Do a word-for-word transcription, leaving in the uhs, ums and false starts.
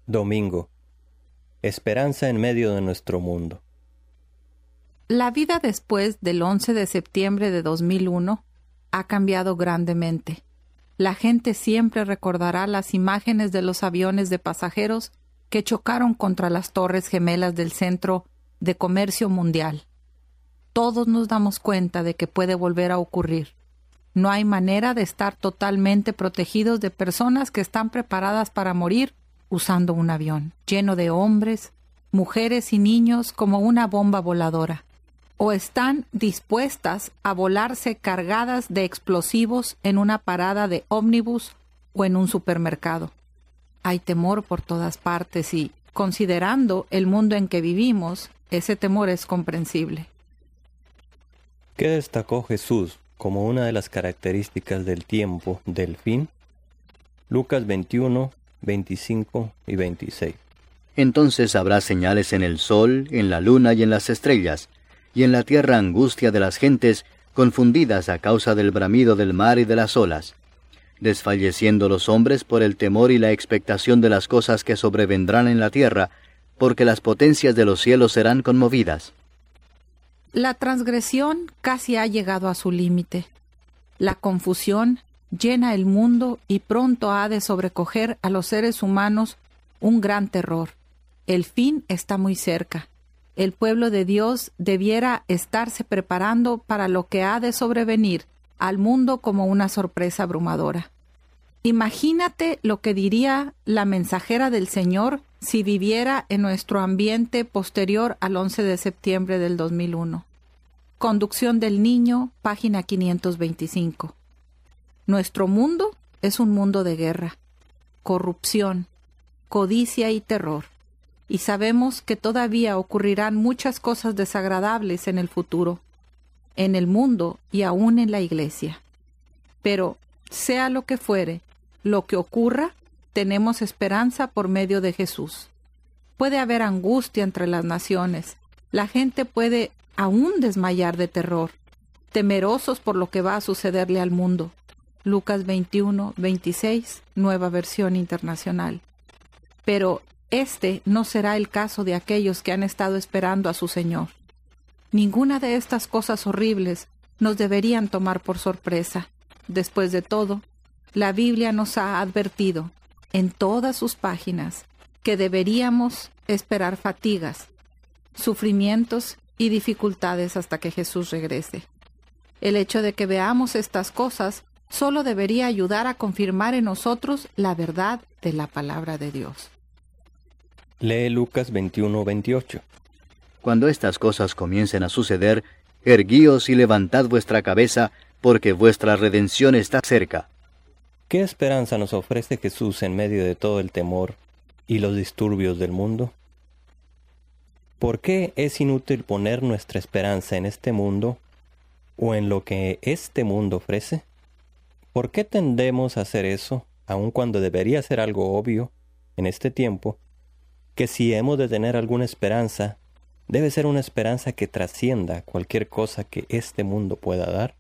Domingo. Esperanza en medio de nuestro mundo. La vida después del once de septiembre de dos mil uno ha cambiado grandemente. La gente siempre recordará las imágenes de los aviones de pasajeros que chocaron contra las torres gemelas del Centro de Comercio Mundial. Todos nos damos cuenta de que puede volver a ocurrir. No hay manera de estar totalmente protegidos de personas que están preparadas para morir usando un avión, lleno de hombres, mujeres y niños como una bomba voladora, o están dispuestas a volarse cargadas de explosivos en una parada de ómnibus o en un supermercado. Hay temor por todas partes y, considerando el mundo en que vivimos, ese temor es comprensible. ¿Qué destacó Jesús como una de las características del tiempo del fin? Lucas veintiuno, veinticinco y veintiséis. Entonces habrá señales en el sol, en la luna y en las estrellas, y en la tierra angustia de las gentes, confundidas a causa del bramido del mar y de las olas, desfalleciendo los hombres por el temor y la expectación de las cosas que sobrevendrán en la tierra, porque las potencias de los cielos serán conmovidas. La transgresión casi ha llegado a su límite. La confusión llena el mundo y pronto ha de sobrecoger a los seres humanos un gran terror. El fin está muy cerca. El pueblo de Dios debiera estarse preparando para lo que ha de sobrevenir al mundo como una sorpresa abrumadora. Imagínate lo que diría la mensajera del Señor si viviera en nuestro ambiente posterior al once de septiembre del dos mil uno. Conducción del Niño, página quinientos veinticinco. Nuestro mundo es un mundo de guerra, corrupción, codicia y terror, y sabemos que todavía ocurrirán muchas cosas desagradables en el futuro, en el mundo y aún en la iglesia. Pero, sea lo que fuere, lo que ocurra, tenemos esperanza por medio de Jesús. Puede haber angustia entre las naciones, la gente puede aún desmayar de terror, temerosos por lo que va a sucederle al mundo. Lucas veintiuno, veintiséis, Nueva Versión Internacional. Pero este no será el caso de aquellos que han estado esperando a su Señor. Ninguna de estas cosas horribles nos deberían tomar por sorpresa. Después de todo, la Biblia nos ha advertido, en todas sus páginas, que deberíamos esperar fatigas, sufrimientos y dificultades hasta que Jesús regrese. El hecho de que veamos estas cosas solo debería ayudar a confirmar en nosotros la verdad de la palabra de Dios. Lee Lucas veintiuno, veintiocho. Cuando estas cosas comiencen a suceder, erguíos y levantad vuestra cabeza, porque vuestra redención está cerca. ¿Qué esperanza nos ofrece Jesús en medio de todo el temor y los disturbios del mundo? ¿Por qué es inútil poner nuestra esperanza en este mundo o en lo que este mundo ofrece? ¿Por qué tendemos a hacer eso, aun cuando debería ser algo obvio en este tiempo, que si hemos de tener alguna esperanza, debe ser una esperanza que trascienda cualquier cosa que este mundo pueda dar?